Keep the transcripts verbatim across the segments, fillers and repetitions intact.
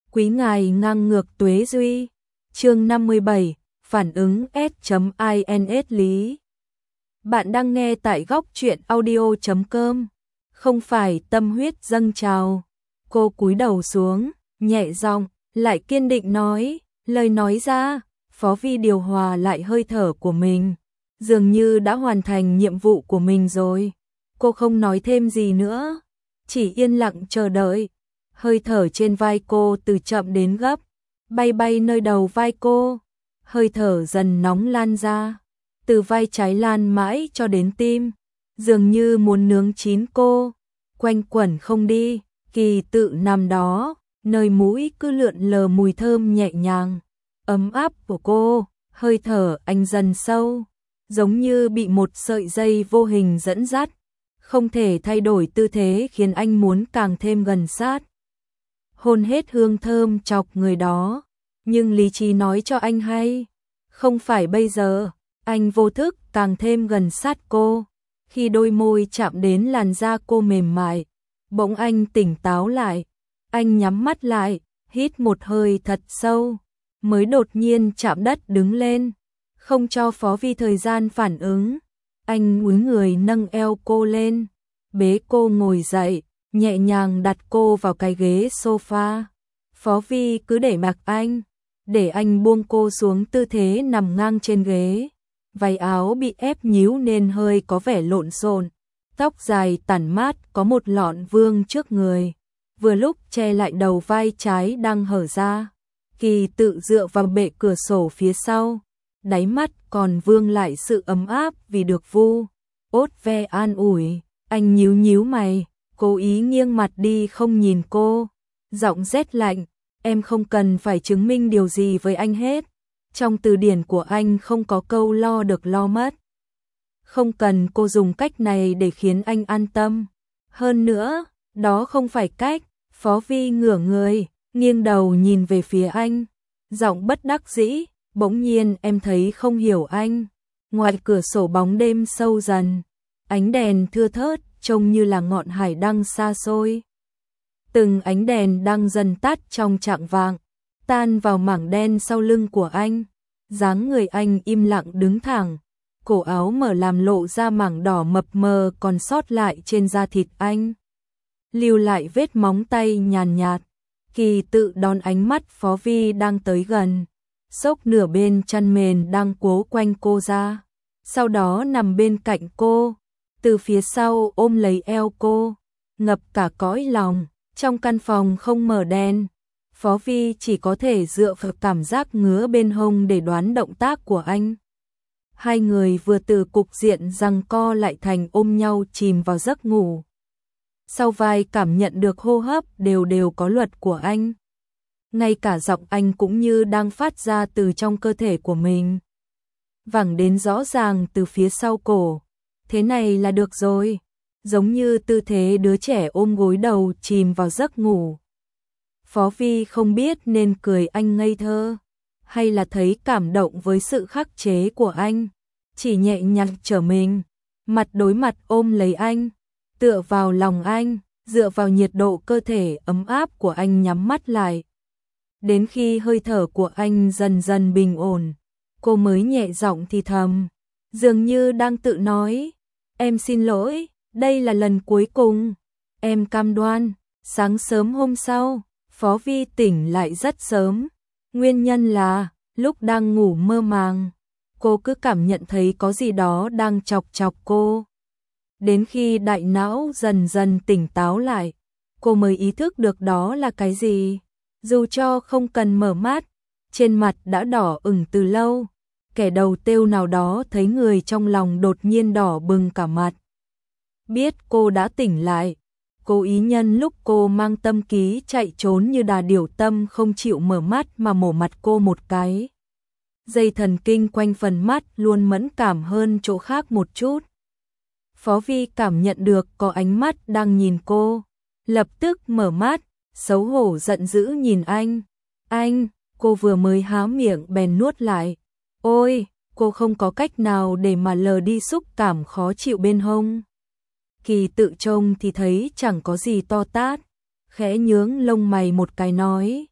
Quý ngài ngang ngược tuế duy. Chương năm mươi bảy, phản ứng S.ins lý. Bạn đang nghe tại góc truyện audio chấm com. Không phải tâm huyết dâng trào. Cô cúi đầu xuống, nhẹ giọng, lại kiên định nói, lời nói ra, Phó Vi điều hòa lại hơi thở của mình. Dường như đã hoàn thành nhiệm vụ của mình rồi. Cô không nói thêm gì nữa, chỉ yên lặng chờ đợi. Hơi thở trên vai cô từ chậm đến gấp, bay bay nơi đầu vai cô. Hơi thở dần nóng lan ra, từ vai trái lan mãi cho đến tim, dường như muốn nướng chín cô. Quanh quẩn không đi, Kỳ Tự nằm đó, nơi mũi cứ lượn lờ mùi thơm nhẹ nhàng, ấm áp của cô. Hơi thở anh dần sâu, giống như bị một sợi dây vô hình dẫn dắt, không thể thay đổi tư thế khiến anh muốn càng thêm gần sát. Hôn hết hương thơm chọc người đó, nhưng lý trí nói cho anh hay, không phải bây giờ. Anh vô thức càng thêm gần sát cô, khi đôi môi chạm đến làn da cô mềm mại, bỗng anh tỉnh táo lại. Anh nhắm mắt lại, hít một hơi thật sâu, mới đột nhiên chạm đất đứng lên, không cho Phó Vi thời gian phản ứng. Anh cúi người nâng eo cô lên, bế cô ngồi dậy, nhẹ nhàng đặt cô vào cái ghế sofa. Phó Vi cứ để mặc anh, để anh buông cô xuống tư thế nằm ngang trên ghế. Váy áo bị ép nhíu nên hơi có vẻ lộn xộn, tóc dài tản mát có một lọn vương trước người, vừa lúc che lại đầu vai trái đang hở ra. Kỳ Tự dựa vào bệ cửa sổ phía sau, đáy mắt còn vương lại sự ấm áp vì được vu ốt ve an ủi. Anh nhíu nhíu mày, cố ý nghiêng mặt đi không nhìn cô, giọng rét lạnh, em không cần phải chứng minh điều gì với anh hết. Trong từ điển của anh không có câu lo được lo mất. Không cần cô dùng cách này để khiến anh an tâm. Hơn nữa, đó không phải cách. Phó Vi ngửa người, nghiêng đầu nhìn về phía anh, giọng bất đắc dĩ, bỗng nhiên em thấy không hiểu anh. Ngoài cửa sổ bóng đêm sâu dần, ánh đèn thưa thớt trông như là ngọn hải đăng xa xôi. Từng ánh đèn đang dần tắt trong chạng vạng, tan vào mảng đen sau lưng của anh. Dáng người anh im lặng đứng thẳng, cổ áo mở làm lộ ra mảng đỏ mập mờ còn sót lại trên da thịt anh, lưu lại vết móng tay nhàn nhạt. Kỳ Tự đón ánh mắt Phó Vi đang tới gần, xốc nửa bên chăn mền đang quố quanh cô ra, sau đó nằm bên cạnh cô, từ phía sau ôm lấy eo cô, ngập cả cõi lòng. Trong căn phòng không mở đèn, Phó Vi chỉ có thể dựa vào cảm giác ngứa bên hông để đoán động tác của anh. Hai người vừa từ cục diện giằng co lại thành ôm nhau chìm vào giấc ngủ. Sau vai cảm nhận được hô hấp đều đều có luật của anh. Ngay cả giọng anh cũng như đang phát ra từ trong cơ thể của mình, vẳng đến rõ ràng từ phía sau cổ. Thế này là được rồi, giống như tư thế đứa trẻ ôm gối đầu chìm vào giấc ngủ. Phó Vi không biết nên cười anh ngây thơ, hay là thấy cảm động với sự khắc chế của anh, chỉ nhẹ nhàng trở mình, mặt đối mặt ôm lấy anh, tựa vào lòng anh, dựa vào nhiệt độ cơ thể ấm áp của anh nhắm mắt lại. Đến khi hơi thở của anh dần dần bình ổn, cô mới nhẹ giọng thì thầm, dường như đang tự nói, em xin lỗi, đây là lần cuối cùng, em cam đoan. Sáng sớm hôm sau, Phó Vi tỉnh lại rất sớm, nguyên nhân là lúc đang ngủ mơ màng, cô cứ cảm nhận thấy có gì đó đang chọc chọc cô. Đến khi đại não dần dần tỉnh táo lại, cô mới ý thức được đó là cái gì. Dù cho không cần mở mắt, trên mặt đã đỏ ửng từ lâu. Kẻ đầu têu nào đó thấy người trong lòng đột nhiên đỏ bừng cả mặt. Biết cô đã tỉnh lại, cố ý nhân lúc cô mang tâm ký chạy trốn như đà điểu tâm không chịu mở mắt mà mổ mặt cô một cái. Dây thần kinh quanh phần mắt luôn mẫn cảm hơn chỗ khác một chút. Phó Vi cảm nhận được có ánh mắt đang nhìn cô, lập tức mở mắt, xấu hổ giận dữ nhìn anh. Anh, cô vừa mới há miệng bèn nuốt lại. Ôi, cô không có cách nào để mà lờ đi xúc cảm khó chịu bên hông. Kỳ Tự trông thì thấy chẳng có gì to tát, khẽ nhướng lông mày một cái nói,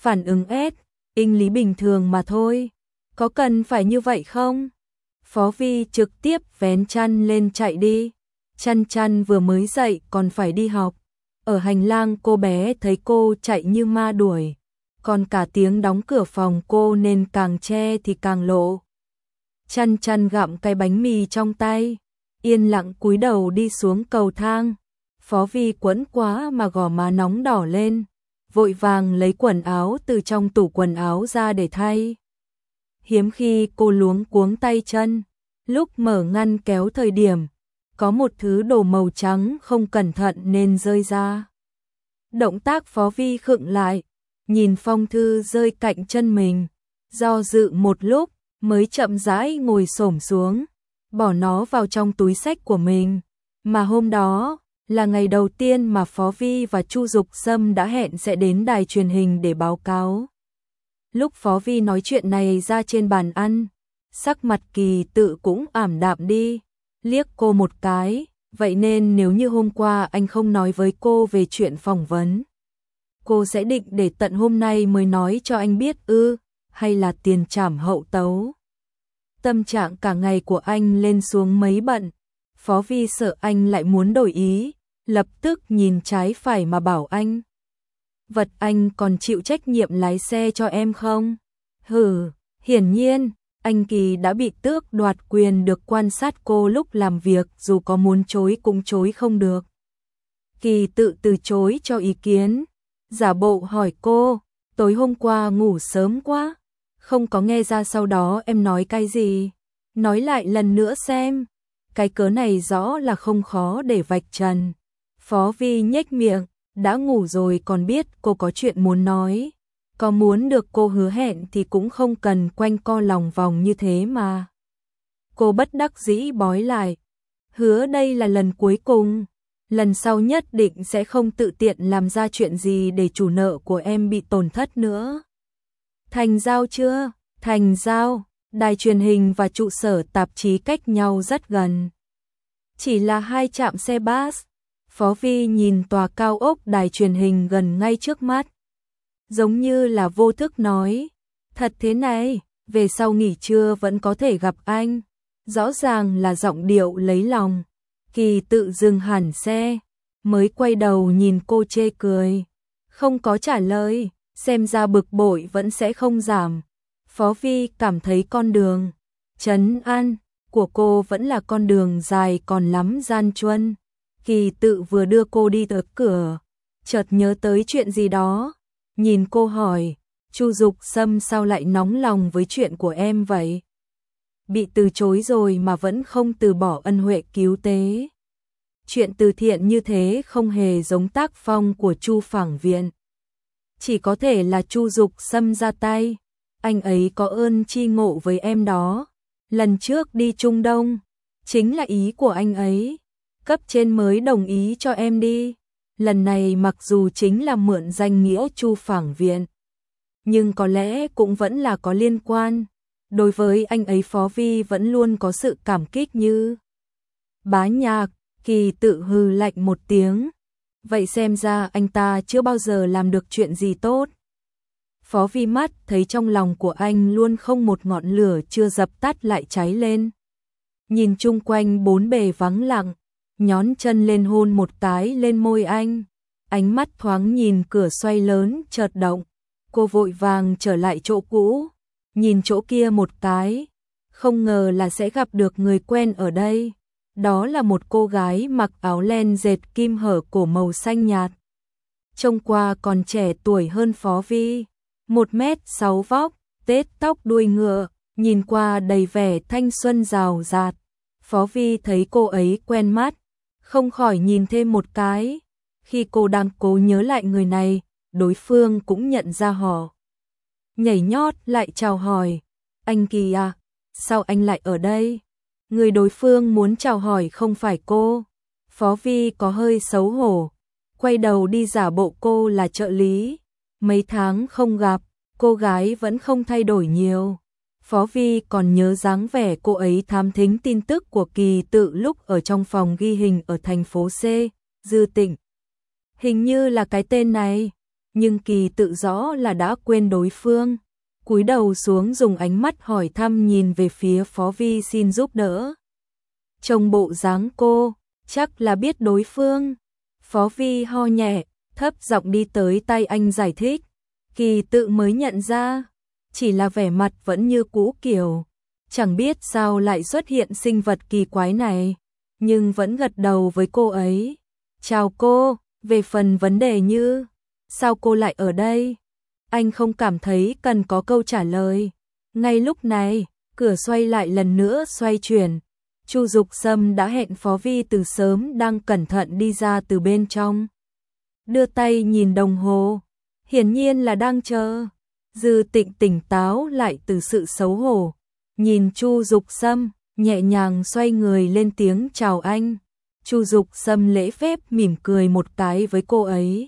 phản ứng S, inh lý bình thường mà thôi. Có cần phải như vậy không? Phó Vi trực tiếp vén chăn lên chạy đi. Chăn chăn vừa mới dậy còn phải đi học. Ở hành lang cô bé thấy cô chạy như ma đuổi. Còn cả tiếng đóng cửa phòng cô nên càng che thì càng lộ. Chăn chăn gặm cái bánh mì trong tay, yên lặng cúi đầu đi xuống cầu thang. Phó Vi quẫn quá mà gò má nóng đỏ lên, vội vàng lấy quần áo từ trong tủ quần áo ra để thay. Hiếm khi cô luống cuống tay chân, lúc mở ngăn kéo thời điểm, có một thứ đồ màu trắng không cẩn thận nên rơi ra. Động tác Phó Vi khựng lại, nhìn phong thư rơi cạnh chân mình, do dự một lúc mới chậm rãi ngồi xổm xuống, bỏ nó vào trong túi xách của mình. Mà hôm đó là ngày đầu tiên mà Phó Vi và Chu Dục Sâm đã hẹn sẽ đến đài truyền hình để báo cáo. Lúc Phó Vi nói chuyện này ra trên bàn ăn, sắc mặt Kỳ Tự cũng ảm đạm đi, liếc cô một cái, vậy nên nếu như hôm qua anh không nói với cô về chuyện phỏng vấn, cô sẽ định để tận hôm nay mới nói cho anh biết ư, hay là tiền trảm hậu tấu. Tâm trạng cả ngày của anh lên xuống mấy bận, Phó Vi sợ anh lại muốn đổi ý, lập tức nhìn trái phải mà bảo anh. Vật anh còn chịu trách nhiệm lái xe cho em không? Hừ, hiển nhiên, anh Kỳ đã bị tước đoạt quyền được quan sát cô lúc làm việc, dù có muốn chối cũng chối không được. Kỳ Tự từ chối cho ý kiến, giả bộ hỏi cô, tối hôm qua ngủ sớm quá, không có nghe ra sau đó em nói cái gì? Nói lại lần nữa xem. Cái cớ này rõ là không khó để vạch trần. Phó Vi nhếch miệng, đã ngủ rồi còn biết cô có chuyện muốn nói. Có muốn được cô hứa hẹn thì cũng không cần quanh co lòng vòng như thế mà. Cô bất đắc dĩ bói lại. Hứa đây là lần cuối cùng. Lần sau nhất định sẽ không tự tiện làm ra chuyện gì để chủ nợ của em bị tổn thất nữa. Thành giao chưa? Thành giao. Đài truyền hình và trụ sở tạp chí cách nhau rất gần. Chỉ là hai trạm xe bus. Phó Vi nhìn tòa cao ốc đài truyền hình gần ngay trước mắt. Giống như là vô thức nói, thật thế này, về sau nghỉ trưa vẫn có thể gặp anh. Rõ ràng là giọng điệu lấy lòng. Kỳ Tự dừng hẳn xe, mới quay đầu nhìn cô chê cười. Không có trả lời, xem ra bực bội vẫn sẽ không giảm. Phó Vi cảm thấy con đường trấn an của cô vẫn là con đường dài còn lắm gian truân. Kỳ Tự vừa đưa cô đi tới cửa, chợt nhớ tới chuyện gì đó, nhìn cô hỏi, Chu Dục Sâm sao lại nóng lòng với chuyện của em vậy? Bị từ chối rồi mà vẫn không từ bỏ ân huệ cứu tế. Chuyện từ thiện như thế không hề giống tác phong của Chu Phảng Viện. Chỉ có thể là Chu Dục Sâm ra tay. Anh ấy có ơn chi ngộ với em đó. Lần trước đi Trung Đông, chính là ý của anh ấy. Cấp trên mới đồng ý cho em đi. Lần này mặc dù chính là mượn danh nghĩa Chu Phảng Viện, nhưng có lẽ cũng vẫn là có liên quan. Đối với anh ấy Phó Vi vẫn luôn có sự cảm kích như bá nhạc. Kỳ Tự hừ lạnh một tiếng. Vậy xem ra anh ta chưa bao giờ làm được chuyện gì tốt. Phó Vi mắt thấy trong lòng của anh luôn không một ngọn lửa chưa dập tắt lại cháy lên. Nhìn chung quanh bốn bề vắng lặng, nhón chân lên hôn một cái lên môi anh. Ánh mắt thoáng nhìn cửa xoay lớn chợt động. Cô vội vàng trở lại chỗ cũ, nhìn chỗ kia một cái. Không ngờ là sẽ gặp được người quen ở đây. Đó là một cô gái mặc áo len dệt kim hở cổ màu xanh nhạt. Trông qua còn trẻ tuổi hơn Phó Vi. Một mét sáu vóc, tết tóc đuôi ngựa, nhìn qua đầy vẻ thanh xuân rào rạt. Phó Vi thấy cô ấy quen mắt, không khỏi nhìn thêm một cái. Khi cô đang cố nhớ lại người này, đối phương cũng nhận ra họ. Nhảy nhót lại chào hỏi, anh Kỳ à, sao anh lại ở đây? Người đối phương muốn chào hỏi không phải cô. Phó Vi có hơi xấu hổ, quay đầu đi giả bộ cô là trợ lý. Mấy tháng không gặp, cô gái vẫn không thay đổi nhiều. Phó Vi còn nhớ dáng vẻ cô ấy thám thính tin tức của Kỳ Tự lúc ở trong phòng ghi hình ở thành phố C, Dư Tịnh. Hình như là cái tên này. nhưng Kỳ Tự rõ là đã quên đối phương. Cúi đầu xuống dùng ánh mắt hỏi thăm nhìn về phía Phó Vi xin giúp đỡ. Trông bộ dáng cô, chắc là biết đối phương. Phó Vi ho nhẹ, thấp giọng đi tới tay anh giải thích. Kỳ Tự mới nhận ra, chỉ là vẻ mặt vẫn như cũ kiểu. Chẳng biết sao lại xuất hiện sinh vật kỳ quái này, nhưng vẫn gật đầu với cô ấy. Chào cô, về phần vấn đề như, sao cô lại ở đây? Anh không cảm thấy cần có câu trả lời. Ngay lúc này, cửa xoay lại lần nữa xoay chuyển. Chu Dục Sâm đã hẹn Phó Vi từ sớm đang cẩn thận đi ra từ bên trong. Đưa tay nhìn đồng hồ, hiển nhiên là đang chờ. Dư Tịnh tỉnh táo lại từ sự xấu hổ, nhìn Chu Dục Sâm, nhẹ nhàng xoay người lên tiếng chào anh. Chu Dục Sâm lễ phép mỉm cười một cái với cô ấy,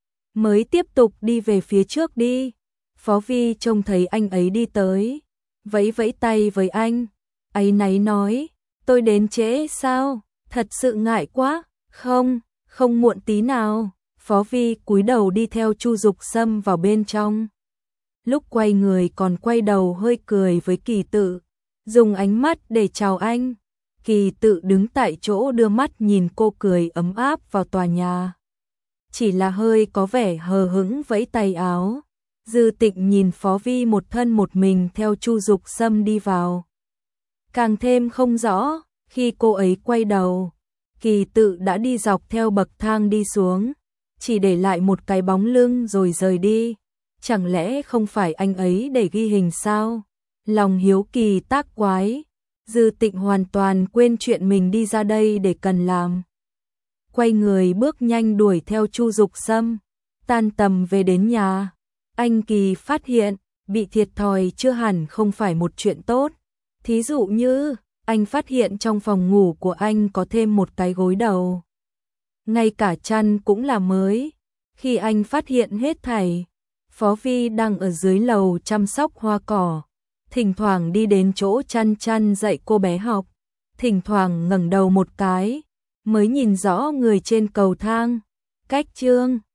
mới tiếp tục đi về phía trước đi. Phó Vi trông thấy anh ấy đi tới, vẫy vẫy tay với anh, áy náy nói, tôi đến trễ sao, thật sự ngại quá. Không, không muộn tí nào. Phó Vi cúi đầu đi theo Chu Dục Sâm vào bên trong. Lúc quay người còn quay đầu hơi cười với Kỳ Tự, dùng ánh mắt để chào anh. Kỳ Tự đứng tại chỗ đưa mắt nhìn cô cười ấm áp vào tòa nhà. Chỉ là hơi có vẻ hờ hững vẫy tay áo. Dư Tịnh nhìn Phó Vi một thân một mình theo Chu Dục Sâm đi vào. Càng thêm không rõ, khi cô ấy quay đầu, Kỳ Tự đã đi dọc theo bậc thang đi xuống, chỉ để lại một cái bóng lưng rồi rời đi. Chẳng lẽ không phải anh ấy để ghi hình sao? Lòng hiếu kỳ tác quái, Dư Tịnh hoàn toàn quên chuyện mình đi ra đây để cần làm. Quay người bước nhanh đuổi theo Chu Dục Sâm, tan tầm về đến nhà. Anh Kỳ phát hiện, bị thiệt thòi chưa hẳn không phải một chuyện tốt. Thí dụ như, anh phát hiện trong phòng ngủ của anh có thêm một cái gối đầu. Ngay cả chăn cũng là mới. Khi anh phát hiện hết thảy, Phó Vi đang ở dưới lầu chăm sóc hoa cỏ, thỉnh thoảng đi đến chỗ chăn chăn dạy cô bé học, thỉnh thoảng ngẩng đầu một cái, mới nhìn rõ người trên cầu thang. Cách chương